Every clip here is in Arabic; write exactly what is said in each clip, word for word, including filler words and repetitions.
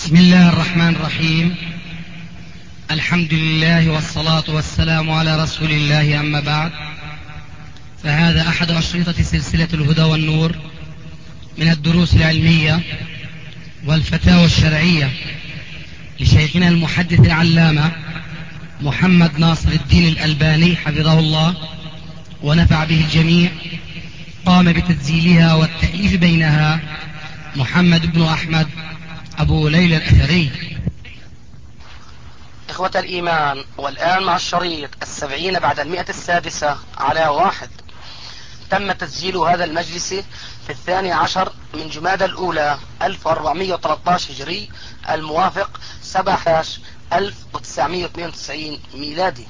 بسم الله الرحمن الرحيم. الحمد لله والصلاة والسلام على رسول الله، أما بعد، فهذا أحد أشرطة سلسلة الهدى والنور من الدروس العلمية والفتاوى الشرعية لشيخنا المحدث العلامة محمد ناصر الدين الألباني حفظه الله ونفع به الجميع. قام بتسجيلها والتأليف بينها محمد بن أحمد أبو ليلى الأثري. إخوة الإيمان، والآن مع الشريط السبعين بعد المئة السادسة على واحد. تم تسجيل هذا المجلس في الثاني عشر من جمادى الأولى ألف وأربعمئة وثلاثة عشر هجري، الموافق سبعة عشر ألف وتسعمئة واثنين وتسعين ميلادي.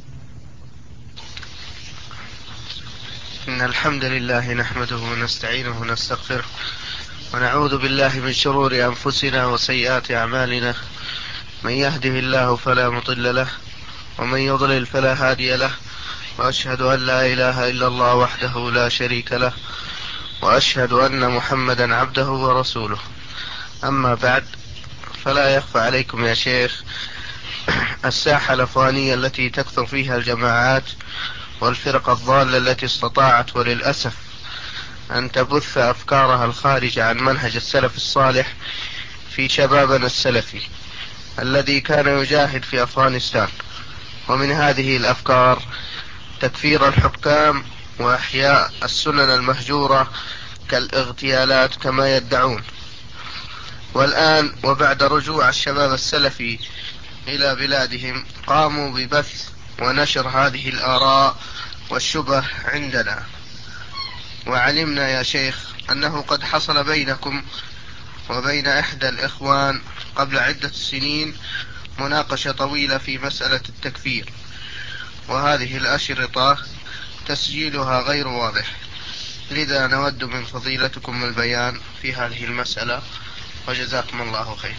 إن الحمد لله نحمده ونستعينه ونستغفره ونعوذ بالله من شرور أنفسنا وسيئات أعمالنا. من يهده الله فلا مضل له ومن يضلل فلا هادي له، وأشهد أن لا إله إلا الله وحده لا شريك له، وأشهد أن محمدا عبده ورسوله. أما بعد، فلا يخفى عليكم يا شيخ الساحة الأفغانية التي تكثر فيها الجماعات والفرق الضالة التي استطاعت وللأسف أن تبث أفكارها الخارجة عن منهج السلف الصالح في شبابنا السلفي الذي كان يجاهد في أفغانستان. ومن هذه الأفكار تكفير الحكام وإحياء السنن المهجورة كالاغتيالات كما يدعون. والآن وبعد رجوع الشباب السلفي إلى بلادهم قاموا ببث ونشر هذه الآراء والشبه عندنا. وعلمنا يا شيخ أنه قد حصل بينكم وبين إحدى الإخوان قبل عدة سنين مناقشة طويلة في مسألة التكفير، وهذه الأشرطة تسجيلها غير واضح، لذا نود من فضيلتكم البيان في هذه المسألة، وجزاكم الله خير.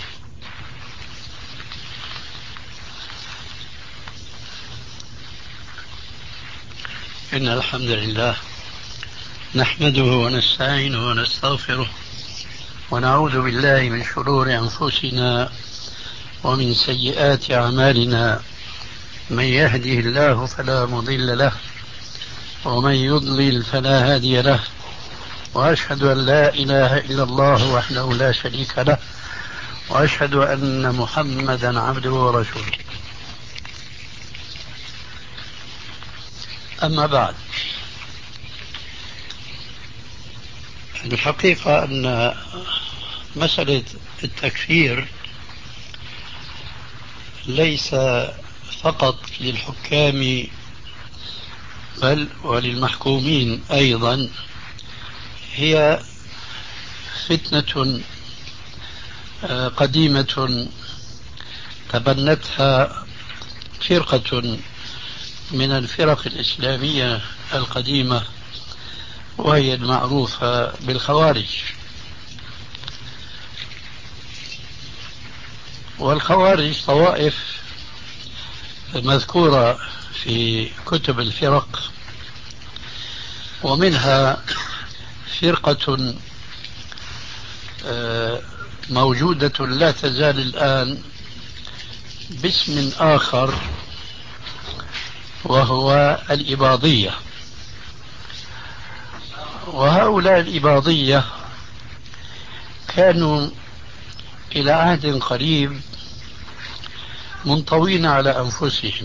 إن الحمد لله نحمده ونستعينه ونستغفره ونعوذ بالله من شرور أنفسنا ومن سيئات أعمالنا. من يهده الله فلا مضل له ومن يضلل فلا هادي له، وأشهد أن لا إله إلا الله وحده لا شريك له، وأشهد أن محمدا عبده ورسوله. أما بعد، الحقيقة أن مسألة التكفير ليس فقط للحكام بل وللمحكومين أيضا، هي فتنة قديمة تبنتها فرقة من الفرق الإسلامية القديمة، وهي المعروفة بالخوارج. والخوارج طوائف مذكورة في كتب الفرق، ومنها فرقة موجودة لا تزال الآن باسم آخر، وهو الإباضية. وهؤلاء الإباضية كانوا إلى عهد قريب منطوين على أنفسهم،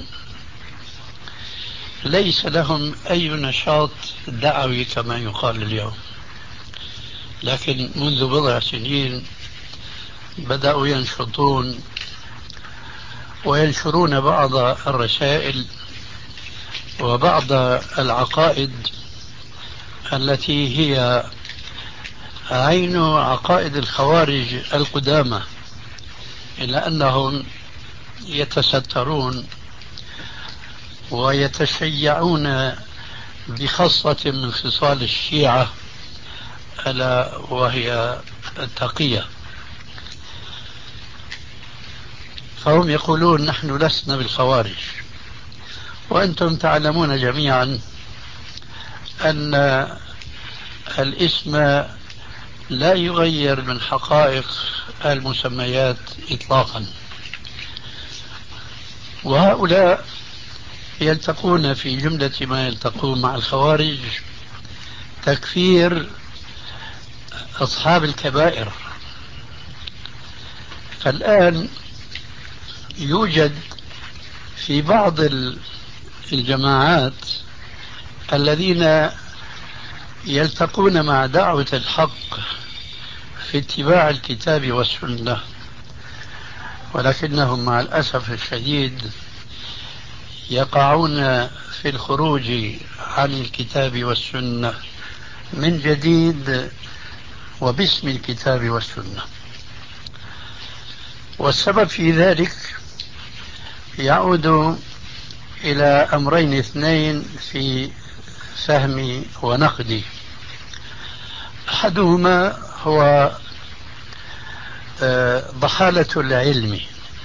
ليس لهم أي نشاط دعوي كما يقال اليوم، لكن منذ بضع سنين بدأوا ينشطون وينشرون بعض الرسائل وبعض العقائد التي هي عين عقائد الخوارج القدامى، إلا أنهم يتسترون ويتشيعون بخاصة من خصال الشيعة، ألا وهي التقية. فهم يقولون نحن لسنا بالخوارج، وأنتم تعلمون جميعا أن الاسم لا يغير من حقائق المسميات إطلاقا. وهؤلاء يلتقون في جملة ما يلتقون مع الخوارج تكفير أصحاب الكبائر. فالآن يوجد في بعض الجماعات الذين يلتقون مع دعوة الحق في اتباع الكتاب والسنة، ولكنهم مع الأسف الشديد يقعون في الخروج عن الكتاب والسنة من جديد وباسم الكتاب والسنة. والسبب في ذلك يعود إلى أمرين اثنين في فهمي ونقدي. أحدهما هو ضحالة العلم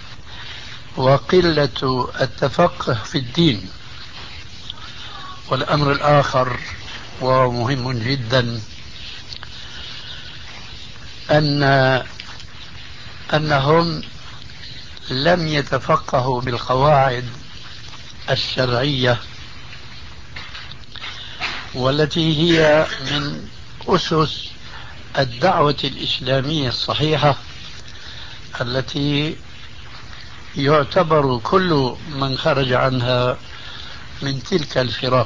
وقلة التفقه في الدين، والأمر الآخر وهو مهم جدا أن أنهم لم يتفقهوا بالقواعد الشرعية والتي هي من أسس الدعوة الإسلامية الصحيحة، التي يعتبر كل من خرج عنها من تلك الفرق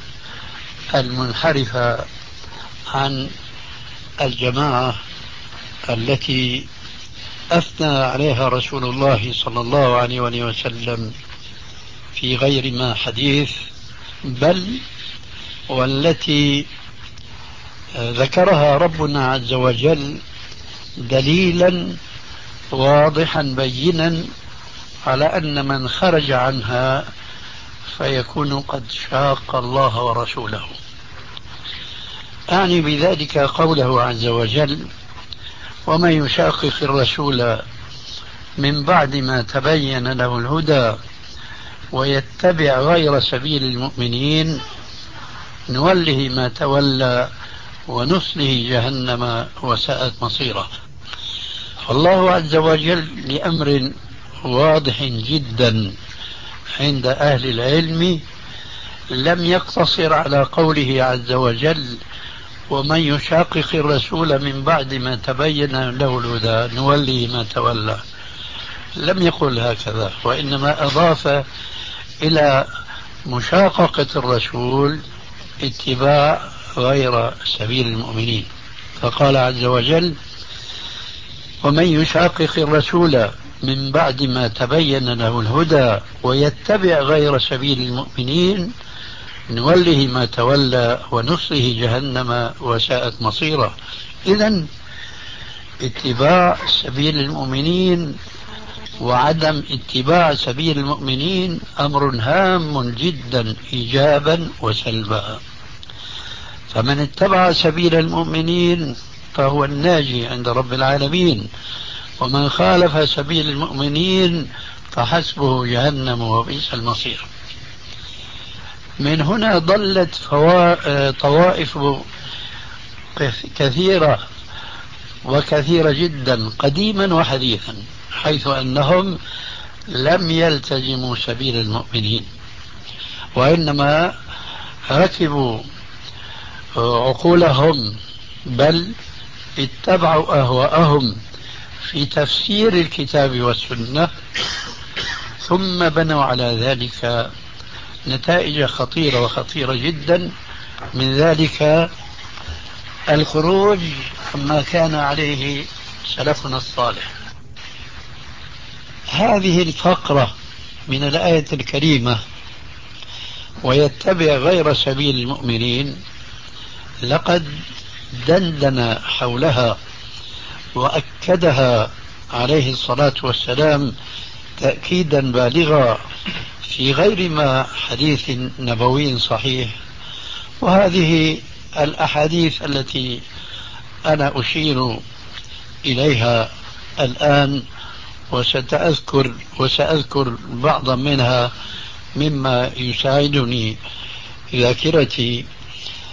المنحرفة عن الجماعة التي أثنى عليها رسول الله صلى الله عليه وسلم في غير ما حديث، بل والتي ذكرها ربنا عز وجل دليلا واضحا بينا على أن من خرج عنها فيكون قد شاق الله ورسوله. أعني بذلك قوله عز وجل: ومن يشاقق الرسول من بعد ما تبين له الهدى ويتبع غير سبيل المؤمنين نوله ما تولى ونصله جهنم وساءت مصيره. فالله عز وجل لأمر واضح جدا عند أهل العلم لم يقتصر على قوله عز وجل: ومن يشاقق الرسول من بعد ما تبين له الهدى نوله ما تولى. لم يقل هكذا، وإنما أضاف إلى مشاققة الرسول اتباع غير سبيل المؤمنين، فقال عز وجل: ومن يشاقق الرسول من بعد ما تبين له الهدى ويتبع غير سبيل المؤمنين نوله ما تولى ونصله جهنم وساءت مصيره. إذن اتباع سبيل المؤمنين وعدم اتباع سبيل المؤمنين أمر هام جدا إيجابا وسلبا. فمن اتبع سبيل المؤمنين فهو الناجي عند رب العالمين، ومن خالف سبيل المؤمنين فحسبه جهنم وبئس المصير. من هنا ضلت طوائف كثيرة وكثيرة جدا قديما وحديثا، حيث أنهم لم يلتزموا سبيل المؤمنين، وإنما ركبوا عقولهم بل اتبعوا أهواءهم في تفسير الكتاب والسنة، ثم بنوا على ذلك نتائج خطيرة وخطيرة جدا، من ذلك الخروج عما كان عليه سلفنا الصالح. هذه الفقرة من الآية الكريمة ويتبع غير سبيل المؤمنين لقد دندن حولها وأكدها عليه الصلاة والسلام تأكيدا بالغا في غير ما حديث نبوي صحيح. وهذه الأحاديث التي أنا أشير إليها الآن وسأذكر وسأذكر بعضا منها مما يساعدني ذاكرتي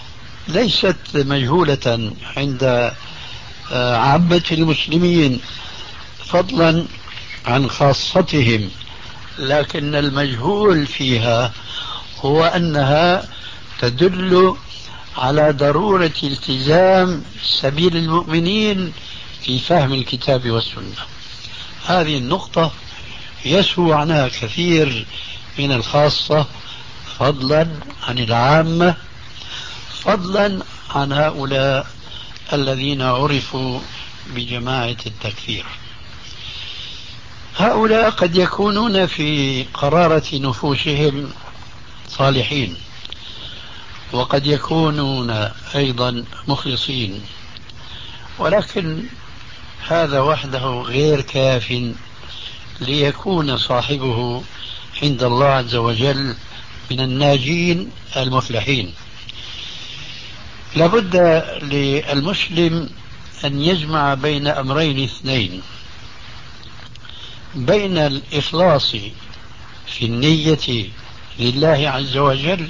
ليست مجهولة عند عامة المسلمين فضلا عن خاصتهم، لكن المجهول فيها هو أنها تدل على ضرورة التزام سبيل المؤمنين في فهم الكتاب والسنة. هذه النقطة يسهو عنها كثير من الخاصة، فضلا عن العامة، فضلا عن هؤلاء الذين عرفوا بجماعة التكفير. هؤلاء قد يكونون في قرارة نفوسهم صالحين، وقد يكونون أيضا مخلصين، ولكن هذا وحده غير كاف ليكون صاحبه عند الله عز وجل من الناجين المفلحين. لابد للمسلم أن يجمع بين أمرين اثنين: بين الإخلاص في النية لله عز وجل،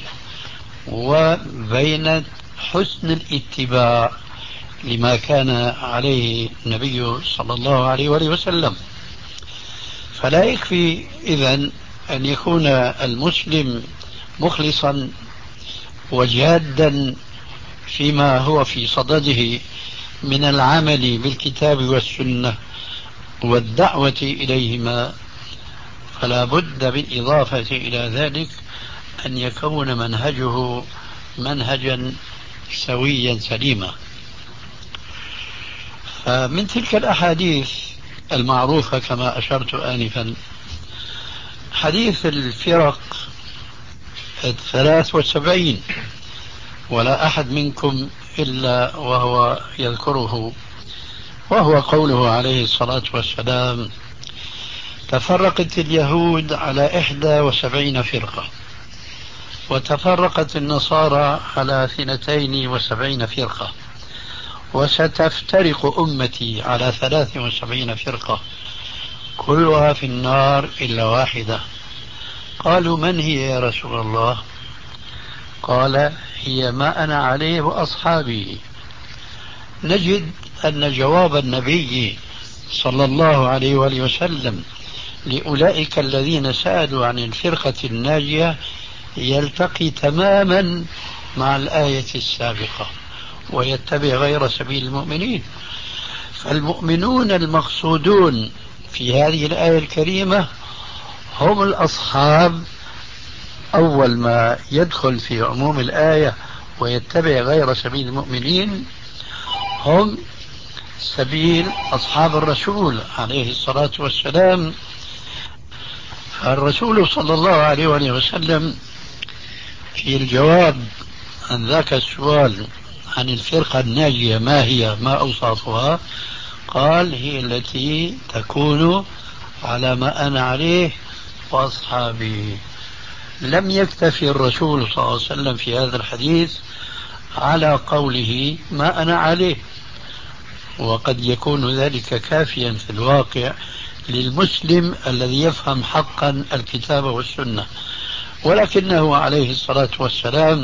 وبين حسن الاتباع لما كان عليه النبي صلى الله عليه وآله وسلم. فلا يكفي إذن أن يكون المسلم مخلصا وجادا فيما هو في صدده من العمل بالكتاب والسنة والدعوة إليهما، فلا بد بالإضافة إلى ذلك أن يكون منهجه منهجا سويا سليما. فمن تلك الأحاديث المعروفة كما أشرت آنفا حديث الفرق الثلاث والسبعين، ولا أحد منكم إلا وهو يذكره، وهو قوله عليه الصلاة والسلام: تفرقت اليهود على إحدى وسبعين فرقة، وتفرقت النصارى على اثنتين وسبعين فرقة، وستفترق أمتي على ثلاث وسبعين فرقة، كلها في النار إلا واحدة. قالوا: من هي يا رسول الله؟ قال: هي ما أنا عليه وأصحابي. نجد أن جواب النبي صلى الله عليه وآله وسلم لأولئك الذين سألوا عن الفرقة الناجية يلتقي تماما مع الآية السابقة: ويتبع غير سبيل المؤمنين. فالمؤمنون المقصودون في هذه الآية الكريمة هم الأصحاب. أول ما يدخل في عموم الآية ويتبع غير سبيل المؤمنين هم سبيل أصحاب الرسول عليه الصلاة والسلام. الرسول صلى الله عليه وسلم في الجواب عن ذاك السؤال عن الفرقة الناجية ما هي، ما أوصافها، قال: هي التي تكون على ما أنا عليه وأصحابي. لم يكتفي الرسول صلى الله عليه وسلم في هذا الحديث على قوله ما أنا عليه، وقد يكون ذلك كافيا في الواقع للمسلم الذي يفهم حقا الكتاب والسنة، ولكنه عليه الصلاة والسلام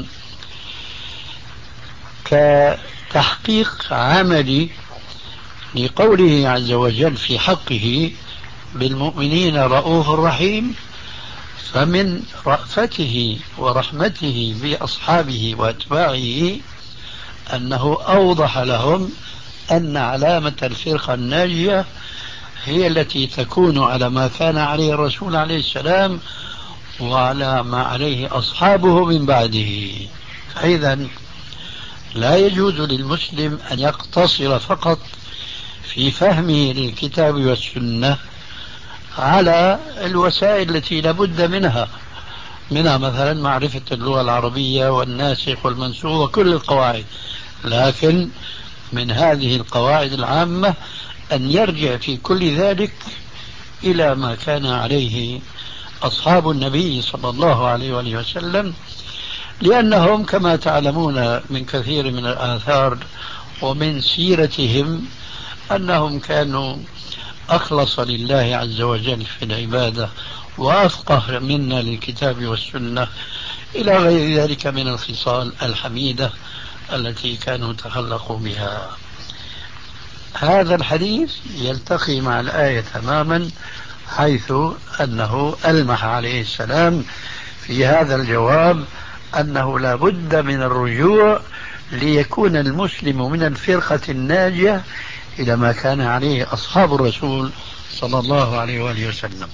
كتحقيق عملي لقوله عز وجل في حقه بالمؤمنين رؤوف رحيم، فمن رأفته ورحمته بأصحابه وأتباعه أنه أوضح لهم أن علامة الفرقة الناجية هي التي تكون على ما كان عليه الرسول عليه السلام وعلى ما عليه أصحابه من بعده. فإذا لا يجوز للمسلم أن يقتصر فقط في فهمه للكتاب والسنة على الوسائل التي لابد منها منها مثلا معرفة اللغة العربية والناسخ والمنسوخ وكل القواعد، لكن من هذه القواعد العامة أن يرجع في كل ذلك إلى ما كان عليه أصحاب النبي صلى الله عليه وآله وسلم، لأنهم كما تعلمون من كثير من الآثار ومن سيرتهم أنهم كانوا أخلص لله عز وجل في العبادة وأفقه منا للكتاب والسنة، إلى غير ذلك من الخصال الحميدة التي كانوا تخلقوا بها. هذا الحديث يلتقي مع الآية تماما، حيث أنه ألمح عليه السلام في هذا الجواب أنه لا بد من الرجوع ليكون المسلم من الفرقة الناجية إلى ما كان عليه أصحاب الرسول صلى الله عليه وآله وسلم.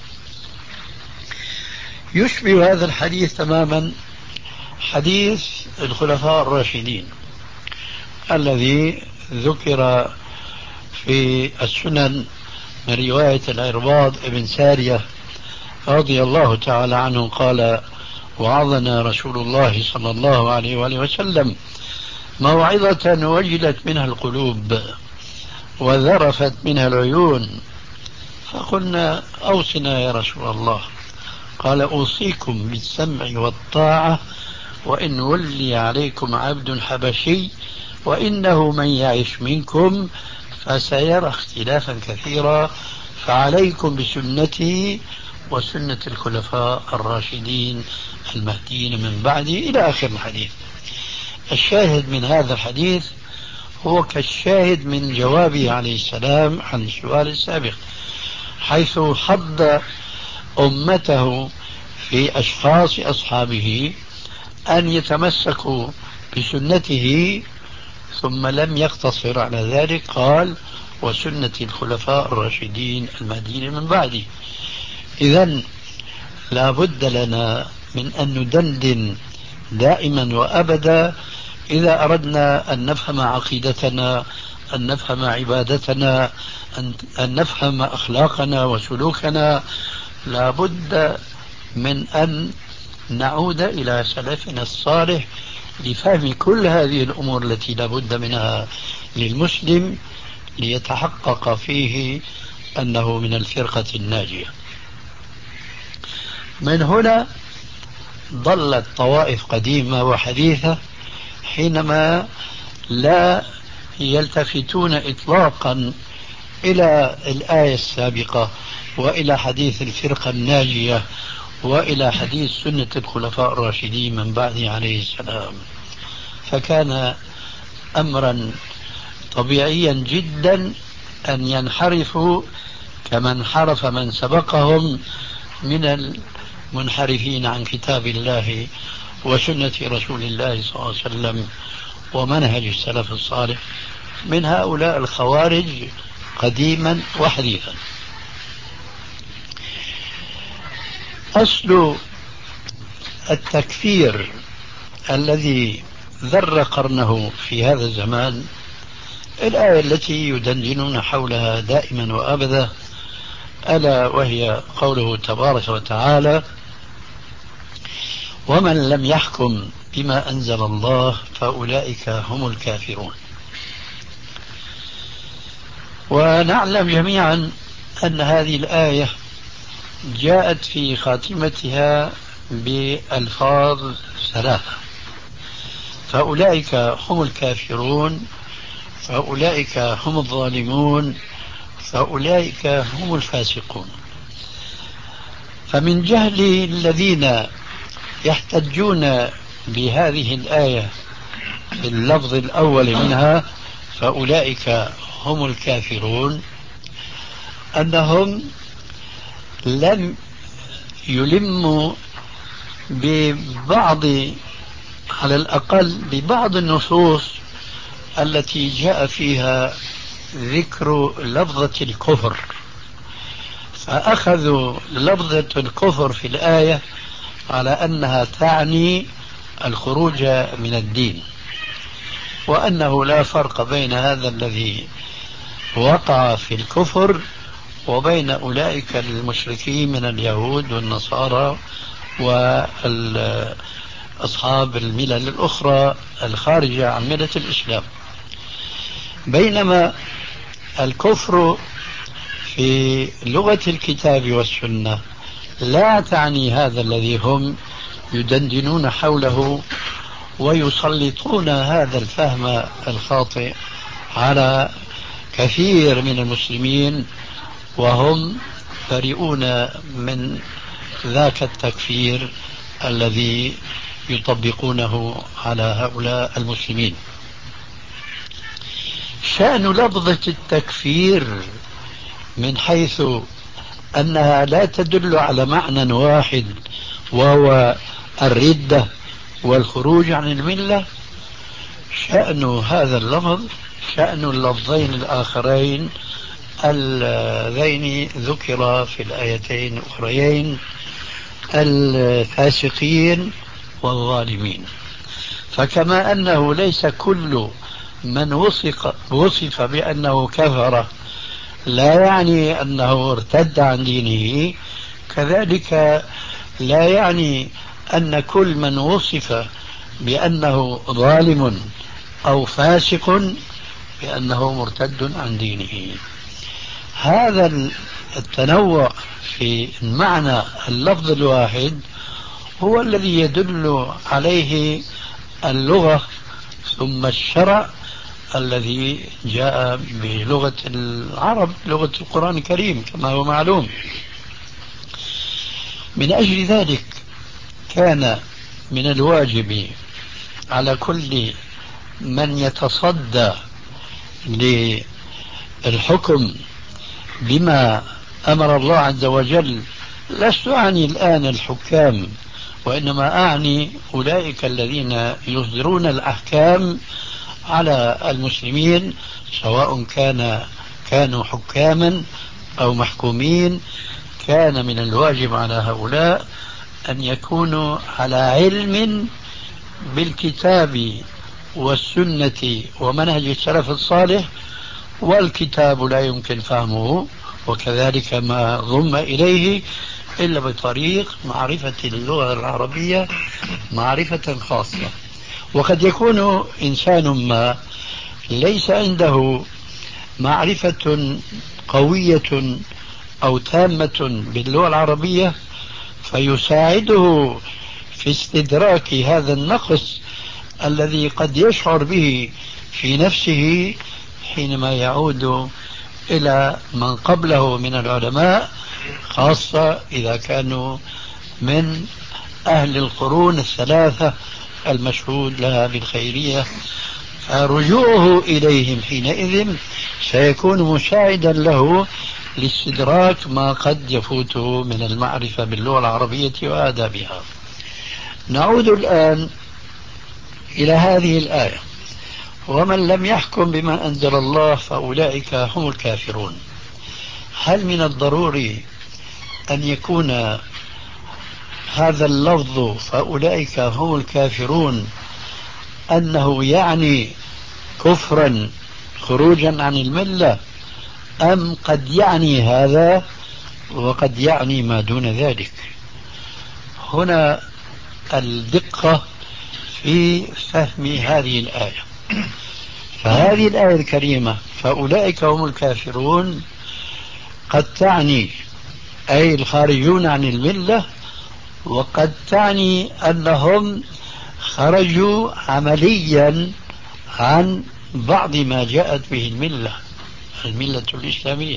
يشبه هذا الحديث تماما حديث الخلفاء الراشدين الذي ذكر في السنن من رواية العرباض بن سارية رضي الله تعالى عنه قال: وعظنا رسول الله صلى الله عليه وآله وسلم موعظة وجلت منها القلوب وذرفت منها العيون، فقلنا: أوصنا يا رسول الله. قال: أوصيكم بالسمع والطاعة وإن ولي عليكم عبد حبشي وإنه من يعش منكم فسيرى اختلافا كثيرا فعليكم بسنتي وسنة الخلفاء الراشدين المهديين من بعدي، إلى آخر الحديث. الشاهد من هذا الحديث هو كالشاهد من جوابه عليه السلام عن السؤال السابق، حيث حض أمته في أشخاص أصحابه أن يتمسكوا بسنته، ثم لم يقتصر على ذلك، قال: وسنة الخلفاء الراشدين المهديين من بعدي. إذن لا بد لنا من أن ندندن دائما وأبدا إذا أردنا أن نفهم عقيدتنا، أن نفهم عبادتنا، أن نفهم أخلاقنا وسلوكنا، لا بد من أن نعود إلى سلفنا الصالح لفهم كل هذه الأمور التي لا بد منها للمسلم ليتحقق فيه أنه من الفرقة الناجية. من هنا ضلت طوائف قديمة وحديثة حينما لا يلتفتون إطلاقا إلى الآية السابقة وإلى حديث الفرقة الناجية وإلى حديث سنة الخلفاء الراشدين من بعد عليه السلام، فكان أمرا طبيعيا جدا أن ينحرفوا كما انحرف من سبقهم من المنحرفين عن كتاب الله وسنة رسول الله صلى الله عليه وسلم ومنهج السلف الصالح من هؤلاء الخوارج قديما وحديثا. أصل التكفير الذي ذر قرنه في هذا الزمان الآية التي يدندنون حولها دائما وأبدا، ألا وهي قوله تبارك وتعالى: ومن لم يحكم بما أنزل الله فأولئك هم الكافرون. ونعلم جميعا أن هذه الآية جاءت في خاتمتها بألفاظ ثلاثة: فأولئك هم الكافرون، فأولئك هم الظالمون، فأولئك هم الفاسقون. فمن جهل الذين يحتجون بهذه الآية باللفظ الأول منها فأولئك هم الكافرون أنهم لم يلموا ببعض، على الأقل ببعض النصوص التي جاء فيها ذكر لفظة الكفر، فأخذوا لفظة الكفر في الآية على أنها تعني الخروج من الدين، وأنه لا فرق بين هذا الذي وقع في الكفر وبين أولئك المشركين من اليهود والنصارى وأصحاب الملل الأخرى الخارجة عن ملة الإسلام. بينما الكفر في لغة الكتاب والسنة لا تعني هذا الذي هم يدندنون حوله ويسلطون هذا الفهم الخاطئ على كثير من المسلمين، وهم بريئون من ذاك التكفير الذي يطبقونه على هؤلاء المسلمين. شأن لفظة التكفير من حيث أنها لا تدل على معنى واحد وهو الردة والخروج عن الملة، شأن هذا اللفظ شأن اللفظين الآخرين اللذين ذكر في الآيتين الأخريين، الفاسقين والظالمين. فكما أنه ليس كل من وصف, وصف بأنه كفر لا يعني أنه ارتد عن دينه، كذلك لا يعني أن كل من وصف بأنه ظالم أو فاسق بأنه مرتد عن دينه. هذا التنوع في معنى اللفظ الواحد هو الذي يدل عليه اللغة ثم الشرع الذي جاء بلغة العرب، لغة القرآن الكريم كما هو معلوم. من أجل ذلك كان من الواجب على كل من يتصدى للحكم بما أمر الله عز وجل، لست أعني الآن الحكام وإنما أعني أولئك الذين يصدرون الأحكام على المسلمين، سواء كان كانوا حكاما أو محكومين، كان من الواجب على هؤلاء أن يكونوا على علم بالكتاب والسنة ومنهج السلف الصالح، والكتاب لا يمكن فهمه وكذلك ما ضم إليه إلا بطريق معرفة اللغة العربية معرفة خاصة. وقد يكون إنسان ما ليس عنده معرفة قوية أو تامة باللغة العربية فيساعده في استدراك هذا النقص الذي قد يشعر به في نفسه حينما يعود إلى من قبله من العلماء، خاصة إذا كانوا من أهل القرون الثلاثة المشهود لها بالخيرية، فرجوعه إليهم حينئذ سيكون مساعدا له لاستدراك ما قد يفوته من المعرفة باللغة العربية وآدابها. نعود الآن إلى هذه الآية: ومن لم يحكم بما أنزل الله فأولئك هم الكافرون. هل من الضروري أن يكون هذا اللفظ فأولئك هم الكافرون أنه يعني كفرا خروجا عن الملة، أم قد يعني هذا وقد يعني ما دون ذلك؟ هنا الدقة في فهم هذه الآية. فهذه الآية الكريمة فأولئك هم الكافرون قد تعني أي الخارجون عن الملة، وقد تعني أنهم خرجوا عمليا عن بعض ما جاءت به الملة الملة الإسلامية.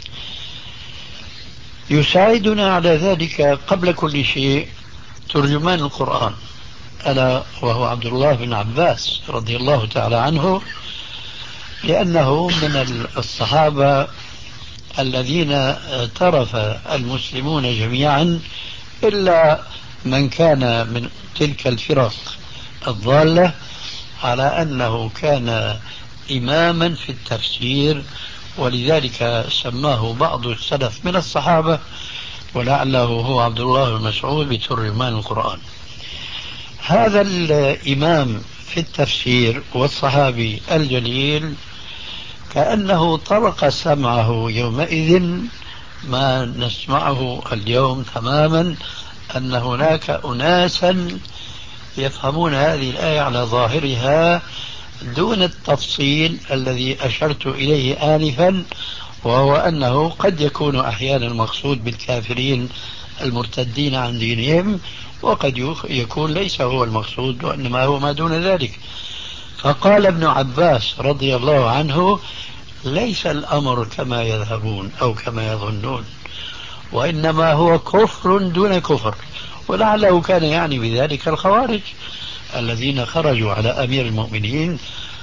يساعدنا على ذلك قبل كل شيء ترجمان القرآن، ألا وهو عبد الله بن عباس رضي الله تعالى عنه، لأنه من الصحابة الذين اعترف المسلمون جميعا إلا من كان من تلك الفرق الضالة على أنه كان إماما في التفسير، ولذلك سماه بعض السلف من الصحابة ولعله هو عبد الله بن مسعود بترجمان القرآن. هذا الإمام في التفسير والصحابي الجليل كأنه طرق سمعه يومئذ ما نسمعه اليوم تماما، أن هناك أناسا يفهمون هذه الآية على ظاهرها دون التفصيل الذي أشرت إليه آنفا، وهو أنه قد يكون أحيانا المقصود بالكافرين المرتدين عن دينهم، وقد يكون ليس هو المقصود وإنما هو ما دون ذلك. فقال ابن عباس رضي الله عنه: ليس الأمر كما يذهبون أو كما يظنون، وإنما هو كفر دون كفر. ولعله كان يعني بذلك الخوارج الذين خرجوا على أمير المؤمنين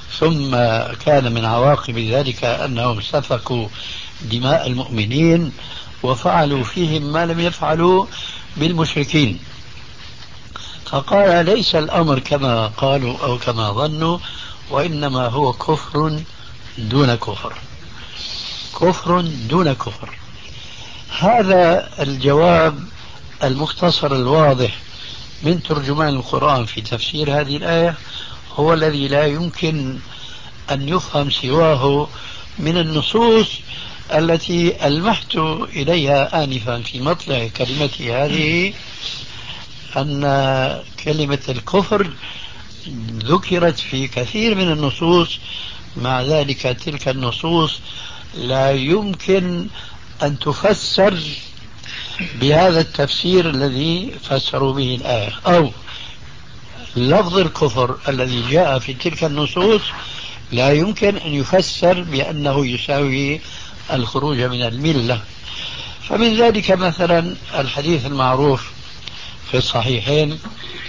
ثم كان من عواقب ذلك أنهم سفكوا دماء المؤمنين وفعلوا فيهم ما لم يفعلوا بالمشركين. فقال ليس الأمر كما قالوا أو كما ظنوا، وإنما هو كفر دون كفر، كفر دون كفر. هذا الجواب المختصر الواضح من ترجمان القرآن في تفسير هذه الآية هو الذي لا يمكن أن يفهم سواه من النصوص التي ألمحت إليها آنفا في مطلع كلمتي هذه، أن كلمة الكفر ذكرت في كثير من النصوص، مع ذلك تلك النصوص لا يمكن أن تفسر بهذا التفسير الذي فسروا به الآية، أو لفظ الكفر الذي جاء في تلك النصوص لا يمكن أن يفسر بأنه يساوي الخروج من الملة. فمن ذلك مثلا الحديث المعروف في الصحيحين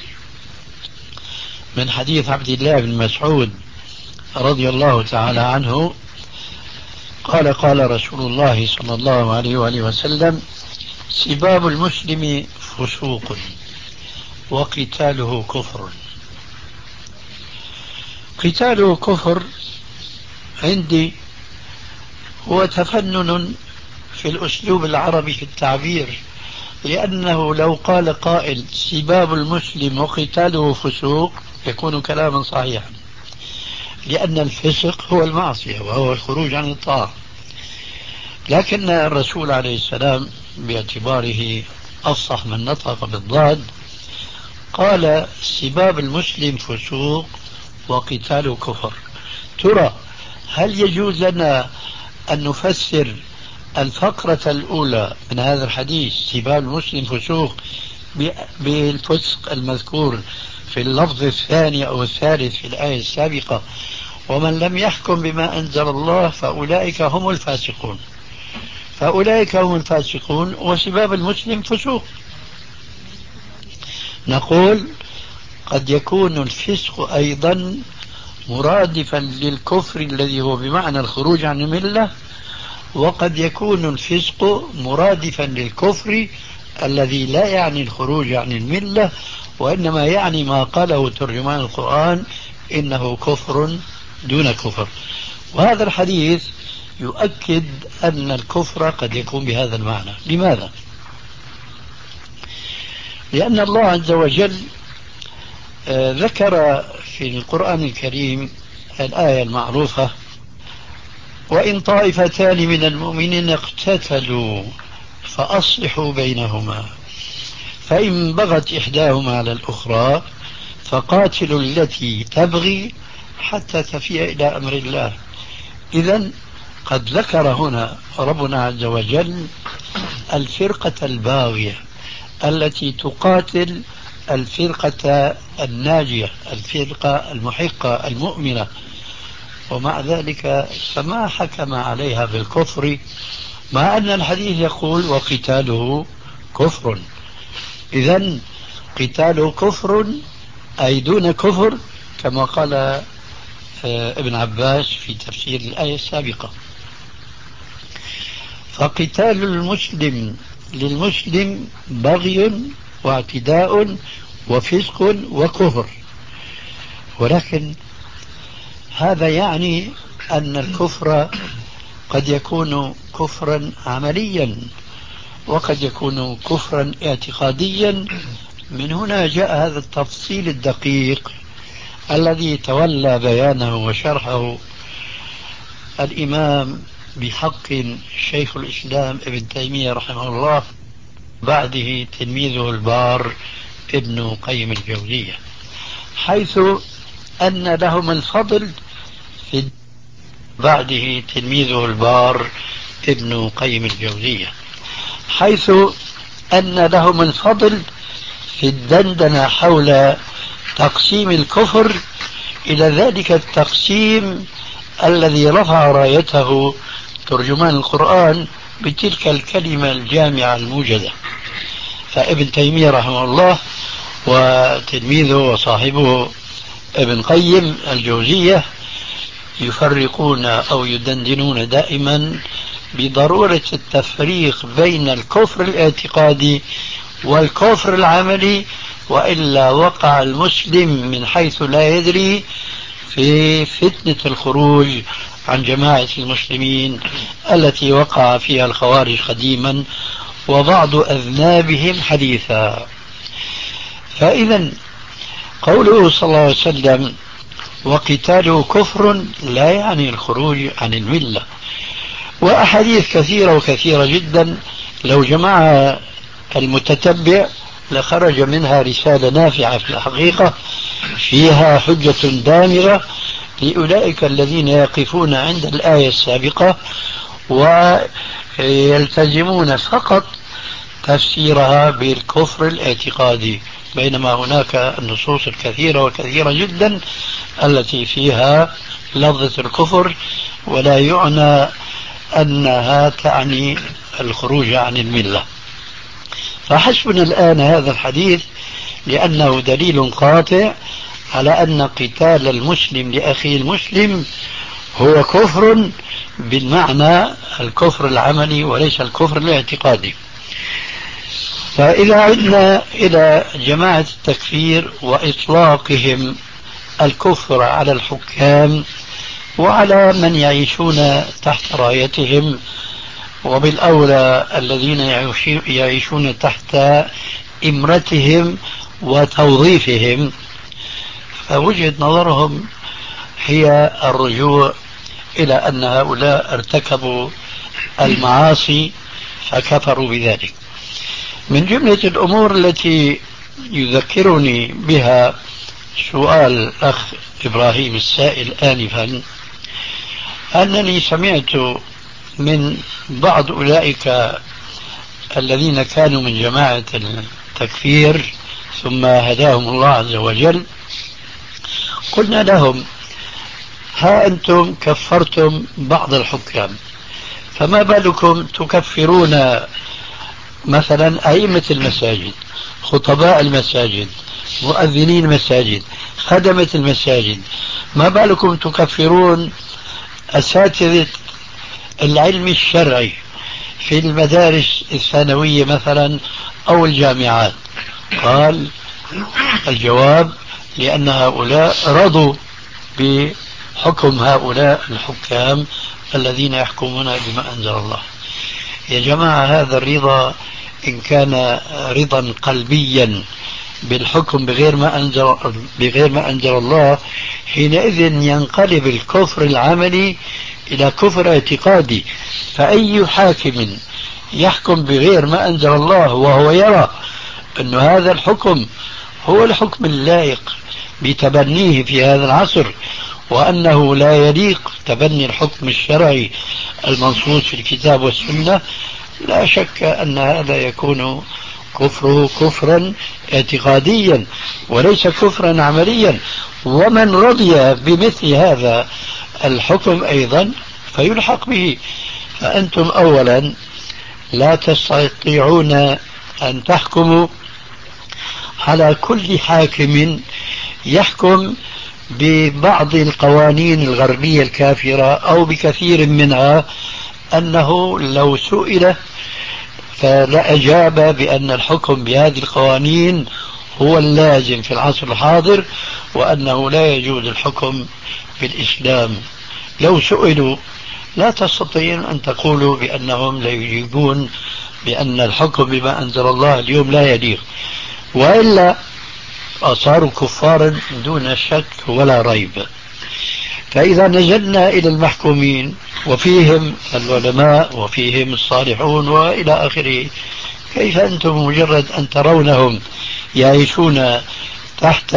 من حديث عبد الله بن مسعود رضي الله تعالى عنه قال قال رسول الله صلى الله عليه وآله وسلم: سباب المسلم فسوق وقتاله كفر. قتاله كفر عندي هو تفنن في الأسلوب العربي في التعبير، لأنه لو قال قائل سباب المسلم وقتاله فسوق يكون كلاما صحيحا، لأن الفسق هو المعصية وهو الخروج عن الطاعة. لكن الرسول عليه السلام باعتباره أفصح من نطق بالضاد قال سباب المسلم فسوق وقتاله كفر. ترى هل يجوز لنا أن نفسر الفقرة الأولى من هذا الحديث سباب المسلم فسوق بالفسق المذكور في اللفظ الثاني أو الثالث في الآية السابقة: ومن لم يحكم بما أنزل الله فأولئك هم الفاسقون، فأولئك هم الفاسقون وسباب المسلم فسوق؟ نقول قد يكون الفسق أيضا مرادفا للكفر الذي هو بمعنى الخروج عن الملة، وقد يكون الفسق مرادفا للكفر الذي لا يعني الخروج عن الملة، وإنما يعني ما قاله ترجمان القرآن إنه كفر دون كفر. وهذا الحديث يؤكد أن الكفر قد يكون بهذا المعنى. لماذا؟ لأن الله عز وجل ذكر في القرآن الكريم الآية المعروفة: وإن طائفتان من المؤمنين اقتتلوا فأصلحوا بينهما فإن بغت إحداهما على الأخرى فقاتلوا التي تبغي حتى تفيء إلى أمر الله. إذن قد ذكر هنا ربنا عز وجل الفرقة الباغية التي تقاتل الفرقة الناجية، الفرقة المحقة المؤمنة، ومع ذلك فما حكم عليها بالكفر، مع أن الحديث يقول وقتاله كفر. إذن قتاله كفر أي دون كفر، كما قال ابن عباس في تفسير الآية السابقة. فقتال المسلم للمسلم بغي واعتداء وفسق وكفر، ولكن هذا يعني أن الكفر قد يكون كفرا عمليا وقد يكون كفرا اعتقاديا. من هنا جاء هذا التفصيل الدقيق الذي تولى بيانه وشرحه الإمام بحق شيخ الإسلام ابن تيمية رحمه الله، بعده تلميذه البار ابن قيم الجوزية، حيث أن لهم الفضل في بعده تلميذه البار ابن قيم الجوزية حيث أن لهم الفضل في الدندنة حول تقسيم الكفر إلى ذلك التقسيم الذي رفع رايته ترجمان القرآن بتلك الكلمة الجامعة الموجزة. فابن تيمية رحمه الله وتلميذه وصاحبه ابن قيم الجوزية يفرقون أو يدندنون دائما بضرورة التفريق بين الكفر الاعتقادي والكفر العملي، وإلا وقع المسلم من حيث لا يدري في فتنة الخروج عن جماعة المسلمين التي وقع فيها الخوارج قديما وبعض أذنابهم حديثا. فإذا قوله صلى الله عليه وسلم وقتاله كفر لا يعني الخروج عن الملة، وأحاديث كثيرة وكثيرة جدا لو جمعها المتتبع لخرج منها رسالة نافعة في الحقيقة فيها حجة دامغة لأولئك الذين يقفون عند الآية السابقة ويلتزمون فقط تفسيرها بالكفر الاعتقادي، بينما هناك النصوص الكثيرة وكثيرة جدا التي فيها لفظة الكفر، ولا يعنى أنها تعني الخروج عن الملة. فحسبنا الآن هذا الحديث لأنه دليل قاطع على أن قتال المسلم لأخيه المسلم هو كفر بالمعنى الكفر العملي وليس الكفر الاعتقادي. فإذا عدنا إلى جماعة التكفير وإطلاقهم الكفر على الحكام وعلى من يعيشون تحت رايتهم، وبالأولى الذين يعيشون تحت إمرتهم وتوظيفهم، فوجهة نظرهم هي الرجوع إلى أن هؤلاء ارتكبوا المعاصي فكفروا بذلك. من جملة الأمور التي يذكرني بها سؤال الأخ إبراهيم السائل آنفا، أنني سمعت من بعض أولئك الذين كانوا من جماعة التكفير ثم هداهم الله عز وجل، قلنا لهم ها أنتم كفرتم بعض الحكام، فما بالكم تكفرون مثلا أئمة المساجد، خطباء المساجد، مؤذنين المساجد، خدمة المساجد، ما بالكم تكفرون أساتذة العلم الشرعي في المدارس الثانوية مثلا أو الجامعات؟ قال الجواب لأن هؤلاء رضوا بحكم هؤلاء الحكام الذين يحكمون بما أنزل الله. يا جماعة هذا الرضا إن كان رضا قلبيا بالحكم بغير ما أنزل, بغير ما أنزل الله، حينئذ ينقلب الكفر العملي إلى كفر اعتقادي. فأي حاكم يحكم بغير ما أنزل الله وهو يرى أن هذا الحكم هو الحكم اللائق بتبنيه في هذا العصر، وأنه لا يليق تبني الحكم الشرعي المنصوص في الكتاب والسنة، لا شك أن هذا يكون كفره كفرا اعتقاديا وليس كفرا عمليا. ومن رضي بمثل هذا الحكم أيضا فيلحق به. فأنتم أولا لا تستطيعون أن تحكموا على كل حاكم يحكم ببعض القوانين الغربية الكافرة أو بكثير منها أنه لو سئل فلأجاب بأن الحكم بهذه القوانين هو اللازم في العصر الحاضر، وأنه لا يجوز الحكم بالإسلام. لو سئلوا لا تستطيعون أن تقولوا بأنهم لا يجيبون بأن الحكم بما أنزل الله اليوم لا يليق، وإلا صاروا كفارا دون شك ولا ريب. فإذا نزلنا إلى المحكومين وفيهم العلماء وفيهم الصالحون وإلى آخره، كيف أنتم مجرد أن ترونهم يعيشون تحت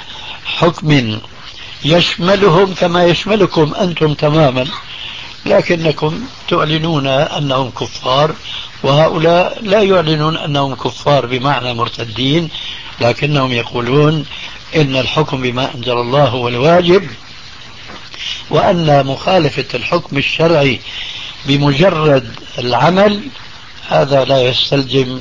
حكم يشملهم كما يشملكم أنتم تماما، لكنكم تعلنون أنهم كفار، وهؤلاء لا يعلنون أنهم كفار بمعنى مرتدين، لكنهم يقولون إن الحكم بما أنزل الله هو الواجب، وأن مخالفة الحكم الشرعي بمجرد العمل هذا لا يستلزم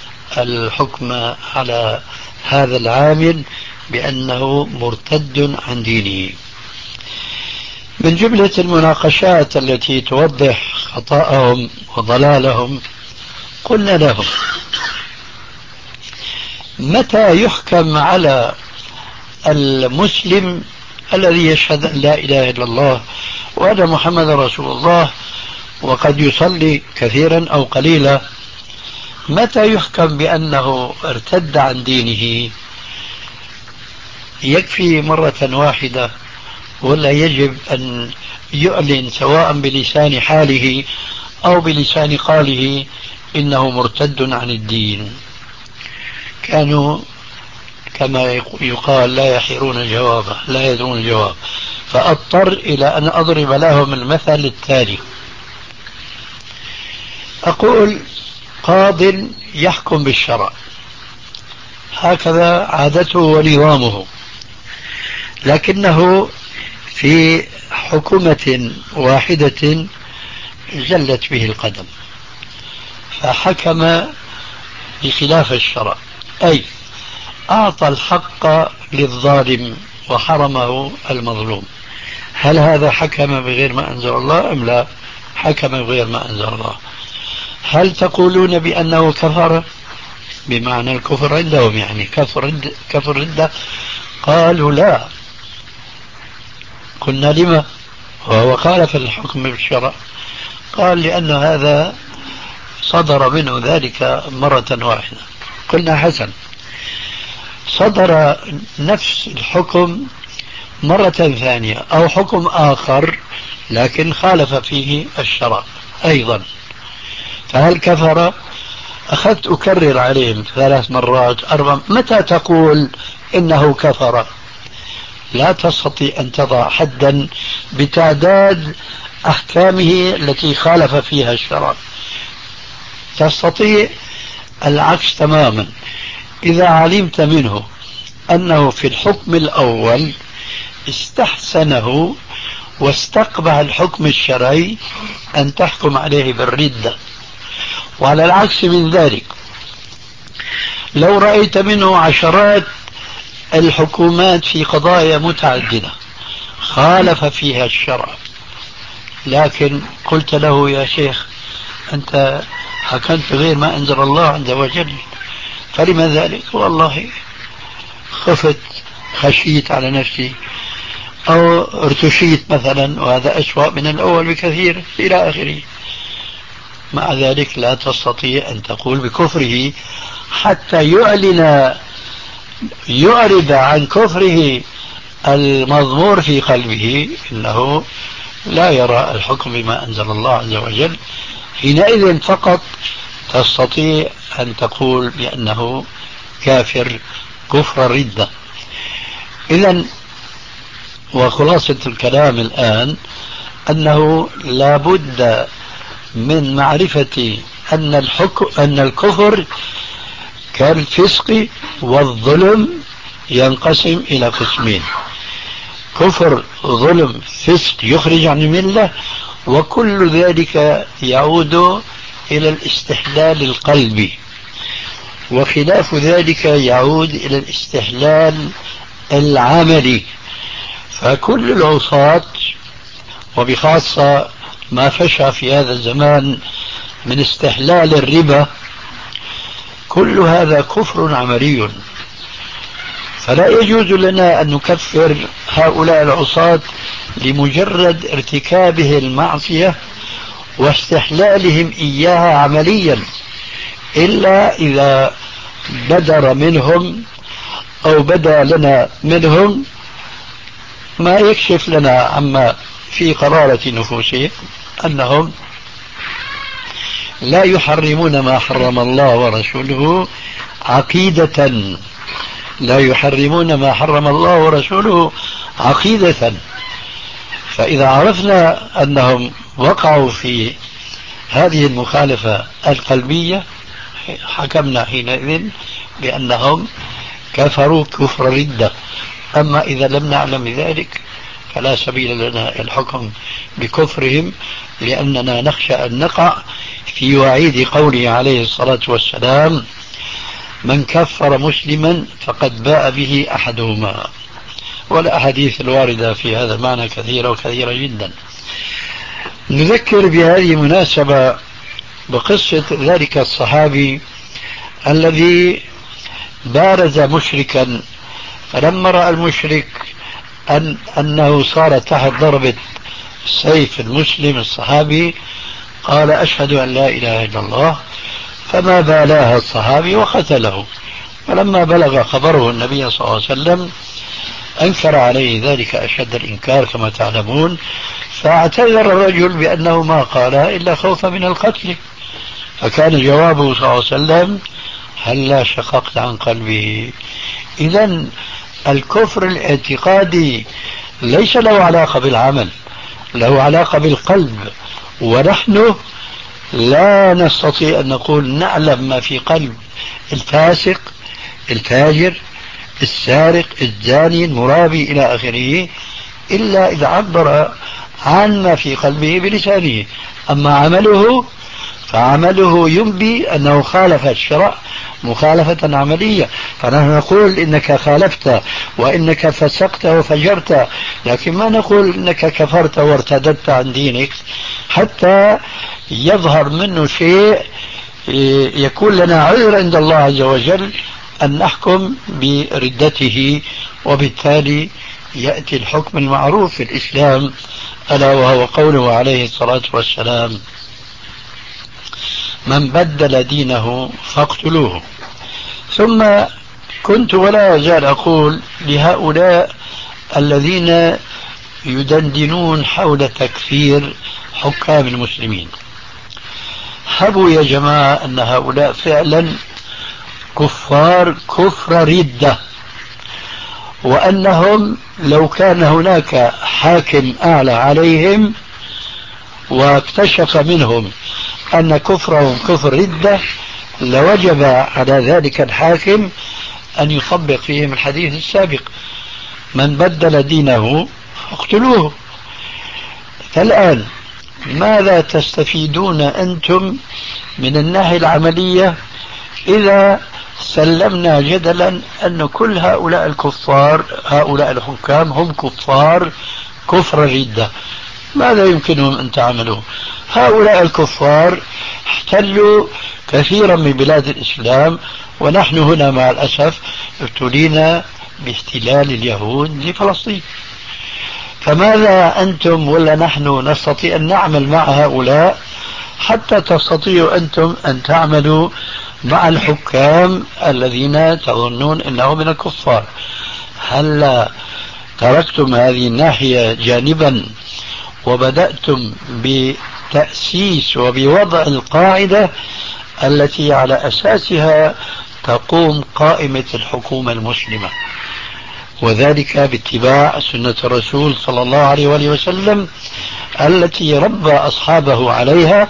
الحكم على هذا العامل بأنه مرتد عن دينه. من جملة المناقشات التي توضح خطأهم وضلالهم قلنا لهم: متى يحكم على المسلم الذي يشهد أن لا إله إلا الله وأن محمد رسول الله وقد يصلي كثيرا أو قليلا، متى يحكم بأنه ارتد عن دينه؟ يكفي مرة واحدة ولا يجب أن يعلن سواء بلسان حاله أو بلسان قاله إنه مرتد عن الدين؟ كانوا كما يقال لا يحيرون جوابه، لا يدرون جواب. فأضطر إلى أن أضرب لهم المثل التالي. أقول: قاض يحكم بالشرع، هكذا عادته ونظامه، لكنه في حكومة واحدة زلت به القدم فحكم بخلاف الشرع، أي أعطى الحق للظالم وحرمه المظلوم. هل هذا حكم بغير ما أنزل الله أم لا؟ حكم بغير ما أنزل الله. هل تقولون بأنه كفر بمعنى الكفر عندهم، يعني كفر رد كفر ردة؟ قالوا لا. قلنا: لما؟ وهو خالف الحكم بالشرع. قال: لأن هذا صدر منه ذلك مرة واحدة. قلنا: حسن، صدر نفس الحكم مرة ثانية أو حكم آخر لكن خالف فيه الشرع أيضا، فهل كفر؟ أخذت أكرر عليهم ثلاث مرات أربع. متى تقول إنه كفر؟ لا تستطيع أن تضع حدا بتعداد أحكامه التي خالف فيها الشرع. تستطيع العكس تماما. إذا علمت منه أنه في الحكم الأول استحسنه واستقبح الحكم الشرعي أن تحكم عليه بالردة. وعلى العكس من ذلك، لو رأيت منه عشرات الحكومات في قضايا متعددة خالف فيها الشرع، لكن قلت له: يا شيخ أنت حكمت غير ما أنزل الله عز وجل، فلما ذلك؟ والله خفت، خشيت على نفسي، أو ارتشيت مثلا، وهذا أسوأ من الأول بكثير إلى آخره. مع ذلك لا تستطيع أن تقول بكفره حتى يعلن يعرض عن كفره المضمور في قلبه إنه لا يرى الحكم بما أنزل الله عز وجل. حينئذ فقط تستطيع أن تقول بأنه كافر كفر الردة. إذن وخلاصة الكلام الآن أنه لا بد من معرفة أن الحكم أن الكفر كالفسق والظلم ينقسم إلى قسمين: كفر، ظلم، فسق يخرج عن الملة، وكل ذلك يعود إلى الاستحلال القلبي، وخلاف ذلك يعود إلى الاستحلال العملي. فكل العصاة وبخاصة ما فشى في هذا الزمان من استحلال الربا كل هذا كفر عملي. فلا يجوز لنا أن نكفر هؤلاء العصاة لمجرد ارتكابه المعصية واستحلالهم إياها عمليا، إلا إذا بدر منهم أو بدا لنا منهم ما يكشف لنا عما في قرارة نفوسهم أنهم لا يحرمون ما حرم الله ورسوله عقيدة، لا يحرمون ما حرم الله ورسوله عقيدة. فإذا عرفنا أنهم وقعوا في هذه المخالفة القلبية حكمنا حينئذ بأنهم كفروا كفر ردة. أما إذا لم نعلم ذلك فلا سبيل لنا الحكم بكفرهم، لأننا نخشى أن نقع في وعيد قوله عليه الصلاة والسلام: من كفر مسلما فقد باء به أحدهما. والأحاديث الواردة في هذا المعنى كثيرة وكثيرة جدا. نذكر بهذه المناسبة بقصة ذلك الصحابي الذي بارز مشركا، فلما رأى المشرك أن أنه صار تحت ضربة سيف المسلم الصحابي قال أشهد أن لا إله إلا الله، فما بالاها الصحابي وقتله. فلما بلغ خبره النبي صلى الله عليه وسلم أنكر عليه ذلك أشد الإنكار كما تعلمون، فاعتذر الرجل بأنه ما قال إلا خوفا من القتل. فكان جوابه صلى الله عليه وسلم هلا شققت عن قلبه. إذن الكفر الاعتقادي ليس له علاقة بالعمل، له علاقة بالقلب، ونحن لا نستطيع أن نقول نعلم ما في قلب الفاسق الفاجر السارق الزاني المرابي إلى آخره إلا إذا عبر عن ما في قلبه بلسانه. أما عمله فعمله ينبي أنه خالف الشرع مخالفة عملية، فنحن نقول إنك خالفت وإنك فسقت وفجرت، لكن ما نقول إنك كفرت وارتدت عن دينك حتى يظهر منه شيء يكون لنا عذر عند الله عز وجل أن نحكم بردته، وبالتالي يأتي الحكم المعروف في الإسلام ألا وهو قوله عليه الصلاة والسلام من بدل دينه فاقتلوه. ثم كنت ولا أزال أقول لهؤلاء الذين يدندنون حول تكفير حكام المسلمين، هبوا يا جماعة أن هؤلاء فعلا كفار كفر ردة، وأنهم لو كان هناك حاكم أعلى عليهم واكتشف منهم أن كفرهم كفر ردة لوجب على ذلك الحاكم أن يطبق فيهم الحديث السابق من بدل دينه فاقتلوه. فالآن ماذا تستفيدون أنتم من الناحية العملية إذا سلمنا جدلا أن كل هؤلاء الكفار هؤلاء الحكام هم كفار كفر ردة؟ ماذا يمكنهم أن تعملوا؟ هؤلاء الكفار احتلوا كثيرا من بلاد الإسلام، ونحن هنا مع الأسف ابتلينا باحتلال اليهود لفلسطين. فماذا أنتم ولا نحن نستطيع أن نعمل مع هؤلاء حتى تستطيعوا أنتم أن تعملوا مع الحكام الذين تظنون أنهم من الكفار؟ هل تركتم هذه الناحية جانبا وبدأتم بتأسيس وبوضع القاعدة التي على أساسها تقوم قائمة الحكومة المسلمة، وذلك باتباع سنة الرسول صلى الله عليه وآله وسلم التي ربى أصحابه عليها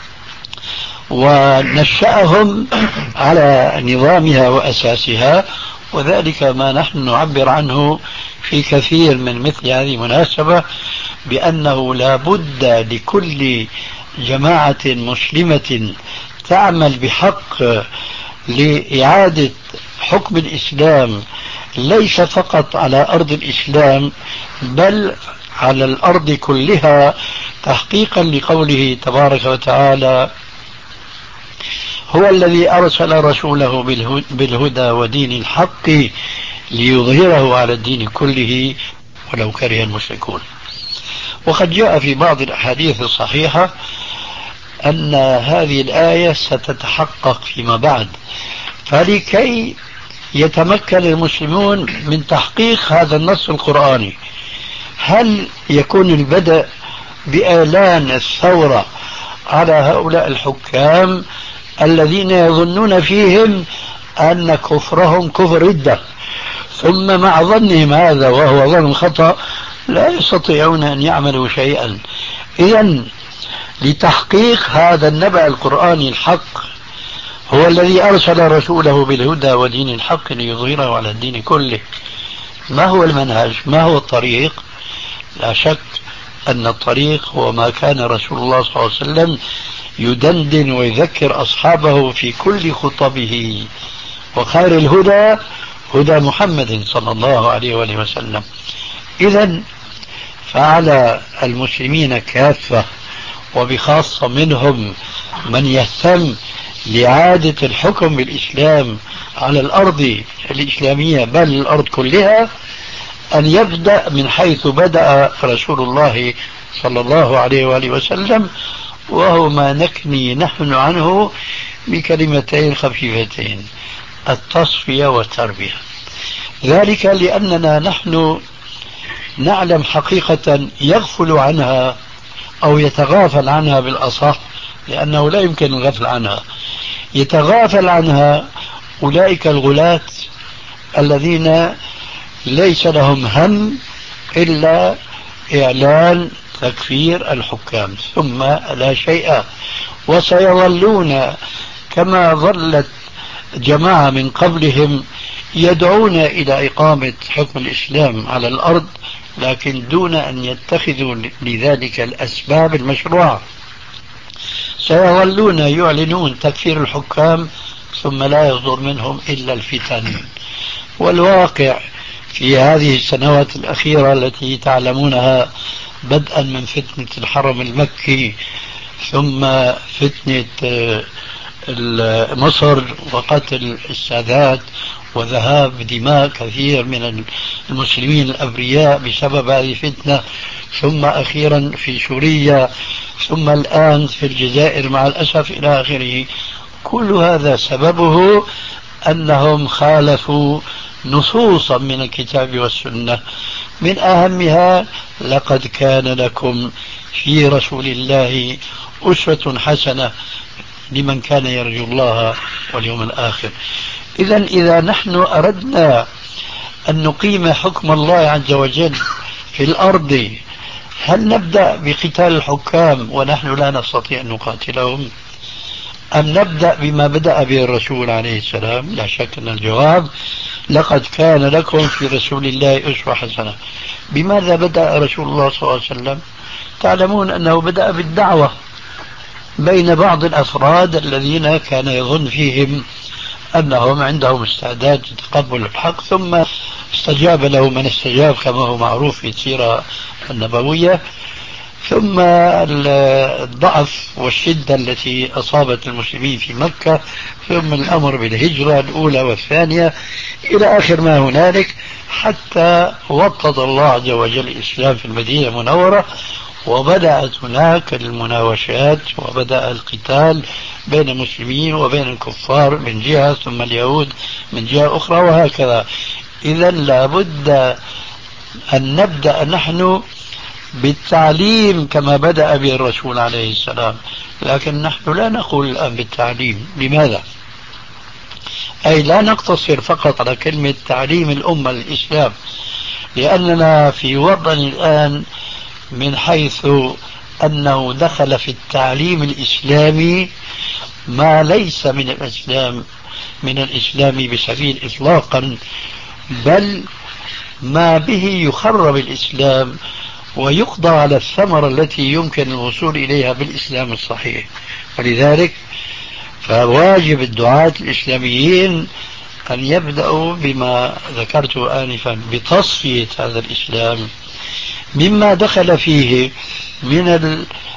ونشأهم على نظامها وأساسها، وذلك ما نحن نعبر عنه في كثير من مثل هذه المناسبة بأنه لا بد لكل جماعة مسلمة تعمل بحق لإعادة حكم الإسلام ليس فقط على أرض الإسلام بل على الأرض كلها، تحقيقا لقوله تبارك وتعالى هو الذي أرسل رسوله بالهدى ودين الحق ليظهره على الدين كله ولو كره المشركون. وقد جاء في بعض الأحاديث الصحيحة أن هذه الآية ستتحقق فيما بعد، فلكي يتمكن المسلمون من تحقيق هذا النص القرآني هل يكون البدء بإعلان الثورة على هؤلاء الحكام الذين يظنون فيهم أن كفرهم كفر ردة، ثم مع ظنهم هذا وهو ظن خطأ لا يستطيعون أن يعملوا شيئا؟ إذن لتحقيق هذا النبأ القرآني الحق هو الذي أرسل رسوله بالهدى ودين الحق ليظهره على الدين كله. ما هو المنهج؟ ما هو الطريق؟ لا شك أن الطريق هو ما كان رسول الله صلى الله عليه وسلم يدندن ويذكر أصحابه في كل خطبه، وخير الهدى هدى محمد صلى الله عليه وآله وسلم. إذا فعلى المسلمين كافة وبخاصة منهم من يهتم لإعادة الحكم بالإسلام على الأرض الإسلامية بل الأرض كلها أن يبدأ من حيث بدأ رسول الله صلى الله عليه وآله وسلم، وهو ما نكني نحن عنه بكلمتين خفيفتين: التصفية والتربية. ذلك لأننا نحن نعلم حقيقة يغفل عنها أو يتغافل عنها بالأصح، لأنه لا يمكن الغفل عنها. يتغافل عنها أولئك الغلاة الذين ليس لهم هم إلا إعلان تكفير الحكام ثم لا شيء، وسيظلون كما ظلت جماعة من قبلهم يدعون إلى إقامة حكم الإسلام على الأرض، لكن دون أن يتخذوا لذلك الأسباب المشروعة. سيظلون يعلنون تكفير الحكام ثم لا يصدر منهم إلا الفتن. والواقع في هذه السنوات الأخيرة التي تعلمونها، بدءا من فتنة الحرم المكي ثم فتنة مصر وقتل السادات وذهاب دماء كثير من المسلمين الأبرياء بسبب هذه الفتنة، ثم أخيرا في سوريا، ثم الآن في الجزائر مع الأسف إلى آخره. كل هذا سببه أنهم خالفوا نصوصا من الكتاب والسنة، من أهمها: لقد كان لكم في رسول الله أسوة حسنة لمن كان يرجو الله واليوم الآخر. إذا إذا نحن أردنا أن نقيم حكم الله عز وجل في الأرض، هل نبدأ بقتال الحكام ونحن لا نستطيع أن نقاتلهم، أم نبدأ بما بدأ به الرسول عليه السلام؟ لا شك أن الجواب: لقد كان لكم في رسول الله أسوة حسنة. بماذا بدأ رسول الله صلى الله عليه وسلم؟ تعلمون أنه بدأ بالدعوة بين بعض الأفراد الذين كان يظن فيهم أنهم عندهم استعداد لتقبل الحق، ثم استجاب له من استجاب كما هو معروف في السيرة النبوية. ثم الضعف والشدة التي أصابت المسلمين في مكة، ثم الأمر بالهجرة الأولى والثانية إلى آخر ما هنالك، حتى وطد الله عز وجل الإسلام في المدينة المنورة، وبدأت هناك المناوشات وبدأ القتال بين المسلمين وبين الكفار من جهة، ثم اليهود من جهة أخرى، وهكذا. إذا لابد أن نبدأ نحن بالتعليم كما بدأ به الرسول عليه السلام، لكن نحن لا نقول الآن بالتعليم. لماذا؟ أي لا نقتصر فقط على كلمة تعليم الأمة الإسلام، لأننا في وضع الآن من حيث أنه دخل في التعليم الإسلامي ما ليس من الإسلام من الإسلام بسبيل إطلاقا، بل ما به يخرب الإسلام ويقضى على الثمرة التي يمكن الوصول إليها بالإسلام الصحيح. ولذلك فواجب الدعاة الإسلاميين أن يبدأوا بما ذكرته آنفا، بتصفية هذا الإسلام مما دخل فيه من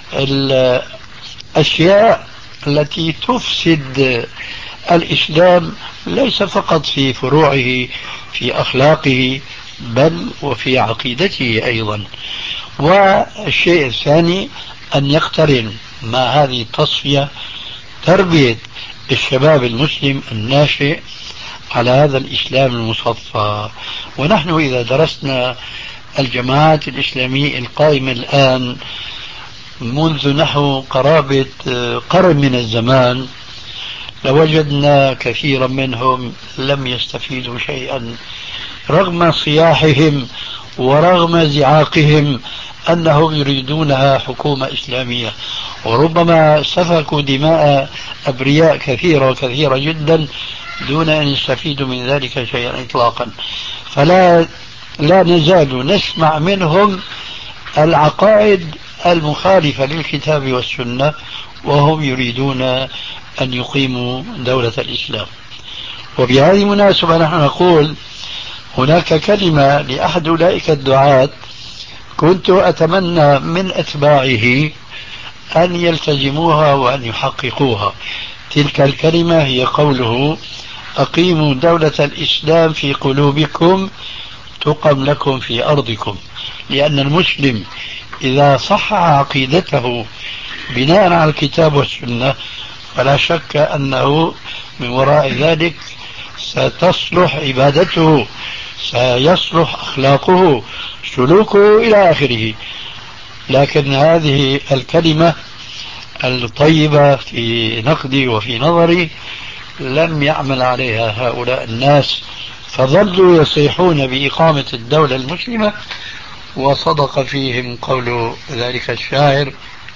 الأشياء التي تفسد الإسلام، ليس فقط في فروعه في أخلاقه بل وفي عقيدته أيضا. والشيء الثاني أن يقترن مع هذه التصفية تربية الشباب المسلم الناشئ على هذا الإسلام المصفى. ونحن إذا درسنا الجماعات الإسلامية القائمة الآن منذ نحو قرابة قرن من الزمان، لوجدنا كثيرا منهم لم يستفيدوا شيئا، رغم صياحهم ورغم زعاقهم أنهم يريدونها حكومة إسلامية، وربما سفكوا دماء أبرياء كثيرة وكثيرة جدا دون أن يستفيدوا من ذلك شيئا إطلاقا. فلا لا نزال نسمع منهم العقائد المخالفة للكتاب والسنة، وهم يريدون أن يقيموا دولة الإسلام. وبهذه المناسبة نحن نقول هناك كلمة لأحد أولئك الدعاة كنت أتمنى من أتباعه أن يلتزموها وأن يحققوها. تلك الكلمة هي قوله: أقيموا دولة الإسلام في قلوبكم تقم لكم في أرضكم. لأن المسلم إذا صح عقيدته بناء على الكتاب والسنة فلا شك أنه من وراء ذلك ستصلح عبادته، سيصلح أخلاقه، سلوكه إلى آخره. لكن هذه الكلمة الطيبة في نقدي وفي نظري لم يعمل عليها هؤلاء الناس، فظلوا يصيحون بإقامة الدولة المسلمة. وصدق فيهم قول ذلك الشاعر: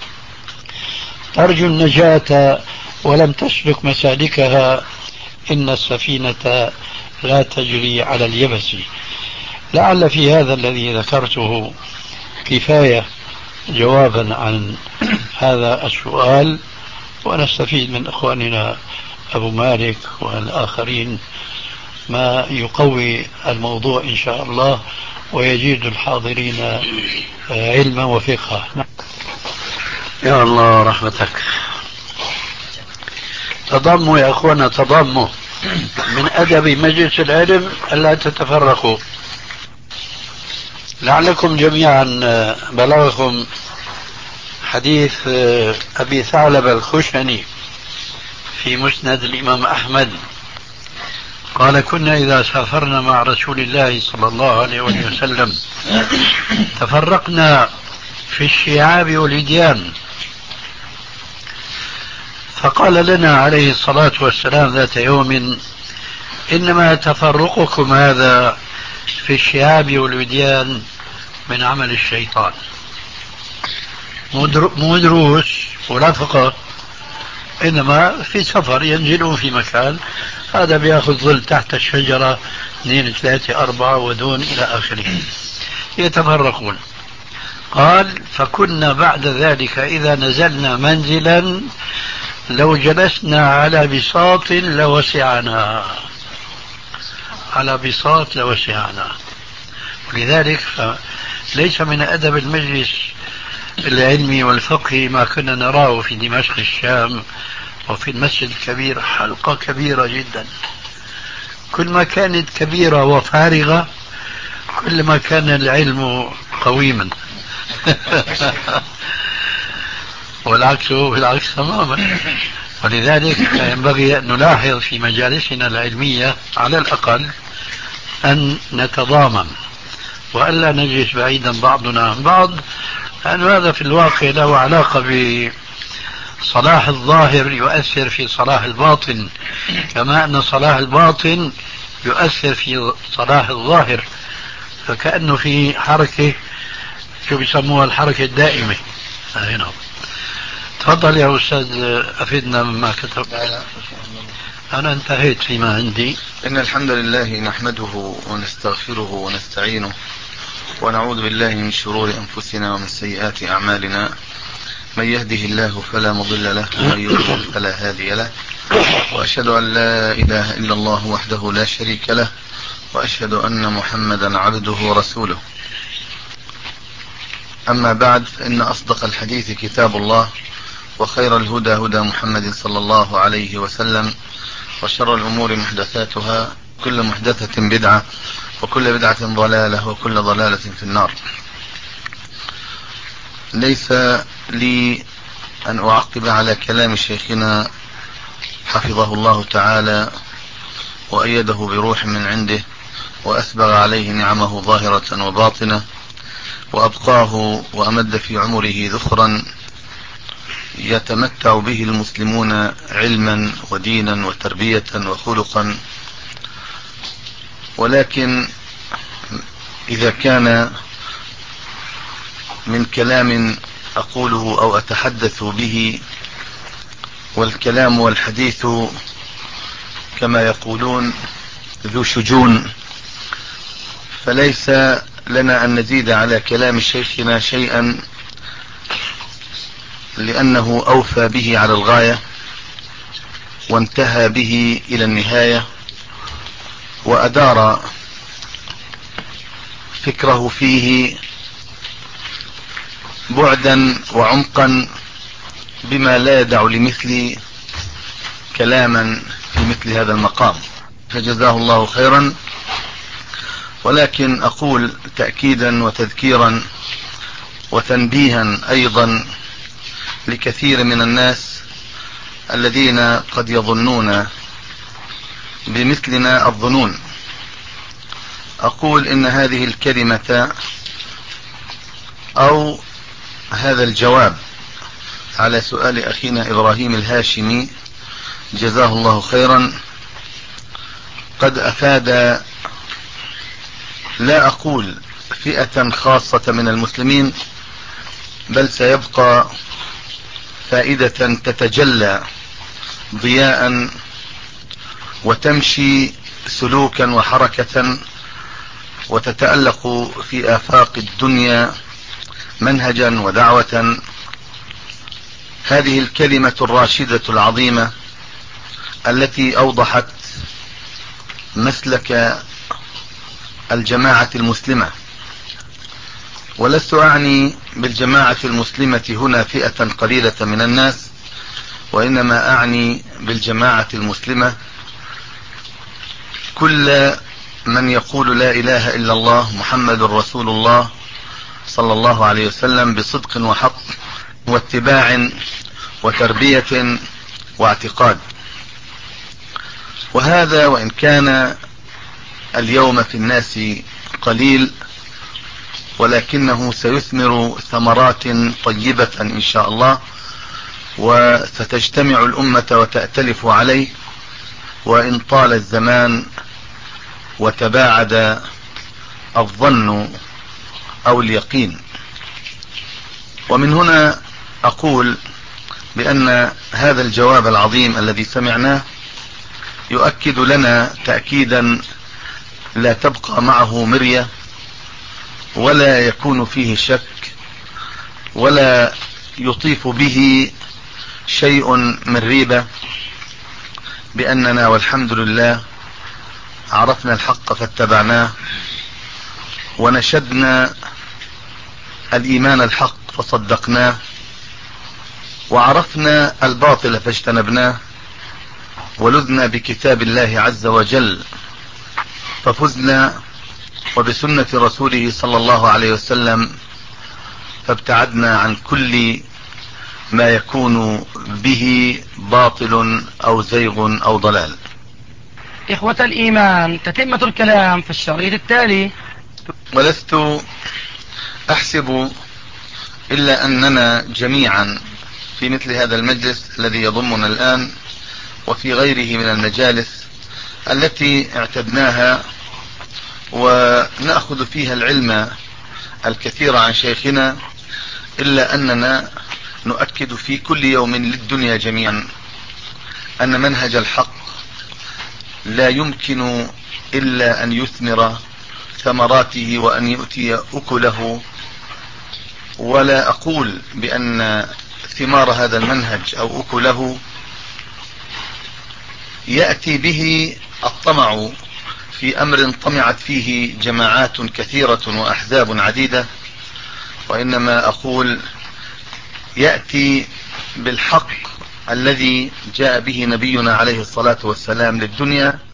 ترجو النجاة ولم تسلك مسالكها، إن السفينة لا تجري على اليبس. لعل في هذا الذي ذكرته كفاية جوابا عن هذا السؤال، ونستفيد من إخواننا أبو مالك والآخرين ما يقوي الموضوع إن شاء الله ويزيد الحاضرين علما وفقها. يا الله رحمتك. تضموا يا أخوانا، تضموا. من أدب مجلس العلم ألا تتفرقوا. لعلكم جميعا بلغكم حديث أبي ثعلب الخشني في مسند الإمام أحمد قال: كنا إذا سافرنا مع رسول الله صلى الله عليه وسلم تفرقنا في الشعاب والإديان، فقال لنا عليه الصلاة والسلام ذات يوم: إنما تفرقكم هذا في الشعاب والوديان من عمل الشيطان. مو دروس ولا فقه، إنما في سفر ينزلون في مكان، هذا بياخذ ظل تحت الشجرة اثنين ثلاثة أربعة ودون إلى آخره، يتفرقون. قال: فكنا بعد ذلك إذا نزلنا منزلا لو جلسنا على بساط لوسعنا، على بساط لوسعنا. ولذلك ليس من أدب المجلس العلمي والفقهي ما كنا نراه في دمشق الشام وفي المسجد الكبير، حلقة كبيرة جدا. كل ما كانت كبيرة وفارغة كل ما كان العلم قويما والعكس بالعكس تماما. ولذلك ينبغي أن نلاحظ في مجالسنا العلمية على الأقل أن نتضامن وألا نجلس بعيدا بعضنا عن بعض، لأن هذا في الواقع له علاقة بصلاح الظاهر يؤثر في صلاح الباطن، كما أن صلاح الباطن يؤثر في صلاح الظاهر، فكأنه في حركة شو بيسموها الحركة الدائمة. هنا تفضل يا أستاذ، أفيدنا مما كتب. أنا انتهيت فيما عندي. إن الحمد لله نحمده ونستغفره ونستعينه ونعوذ بالله من شرور أنفسنا ومن سيئات أعمالنا. من يهده الله فلا مضل له ومن يضلل فلا هادي له، وأشهد أن لا إله إلا الله وحده لا شريك له، وأشهد أن محمدا عبده ورسوله. أما بعد، فإن أصدق الحديث كتاب الله، وخير الهدى هدى محمد صلى الله عليه وسلم، وشر الأمور محدثاتها، كل محدثة بدعة، وكل بدعة ضلالة، وكل ضلالة في النار. ليس لي أن أعقب على كلام شيخنا حفظه الله تعالى وأيده بروح من عنده، وأسبغ عليه نعمه ظاهرة وباطنة، وأبقاه وأمد في عمره ذخرا يتمتع به المسلمون علما ودينا وتربية وخلقا. ولكن إذا كان من كلام أقوله أو أتحدث به، والكلام والحديث كما يقولون ذو شجون، فليس لنا أن نزيد على كلام شيخنا شيئا، لأنه أوفى به على الغاية وانتهى به إلى النهاية، وأدار فكره فيه بعدا وعمقا بما لا يدع لمثلي كلاما في مثل هذا المقام، فجزاه الله خيرا. ولكن أقول تأكيدا وتذكيرا وتنبيها أيضا لكثير من الناس الذين قد يظنون بمثلنا الظنون، أقول إن هذه الكلمة أو هذا الجواب على سؤال أخينا إبراهيم الهاشمي جزاه الله خيرا قد أفاد، لا أقول فئة خاصة من المسلمين، بل سيبقى فائدة تتجلى ضياء وتمشي سلوكا وحركة وتتألق في آفاق الدنيا منهجا ودعوة. هذه الكلمة الراشدة العظيمة التي أوضحت مسلك الجماعة المسلمة، ولست أعني بالجماعة المسلمة هنا فئة قليلة من الناس، وإنما أعني بالجماعة المسلمة كل من يقول لا إله إلا الله محمد رسول الله صلى الله عليه وسلم بصدق وحق واتباع وتربية واعتقاد. وهذا وإن كان اليوم في الناس قليل، ولكنه سيثمر ثمرات طيبة إن شاء الله، وستجتمع الأمة وتأتلف عليه وإن طال الزمان وتباعد الظن أو اليقين. ومن هنا أقول بأن هذا الجواب العظيم الذي سمعناه يؤكد لنا تأكيدا لا تبقى معه مرية ولا يكون فيه شك ولا يطيف به شيء من ريبة، بأننا والحمد لله عرفنا الحق فاتبعناه، ونشدنا الإيمان الحق فصدقناه، وعرفنا الباطل فاجتنبناه، ولذنا بكتاب الله عز وجل ففزنا، وبسنة رسوله صلى الله عليه وسلم فابتعدنا عن كل ما يكون به باطل أو زيغ أو ضلال. إخوة الإيمان، تتمة الكلام في الشريط التالي. ولست أحسب إلا أننا جميعا في مثل هذا المجلس الذي يضمنا الآن وفي غيره من المجالس التي اعتدناها ونأخذ فيها العلم الكثير عن شيخنا، إلا أننا نؤكد في كل يوم للدنيا جميعا أن منهج الحق لا يمكن إلا أن يثمر ثمراته وأن يؤتي أكله. ولا أقول بأن ثمار هذا المنهج أو أكله يأتي به الطمع في أمر طمعت فيه جماعات كثيرة وأحزاب عديدة، وإنما أقول يأتي بالحق الذي جاء به نبينا عليه الصلاة والسلام للدنيا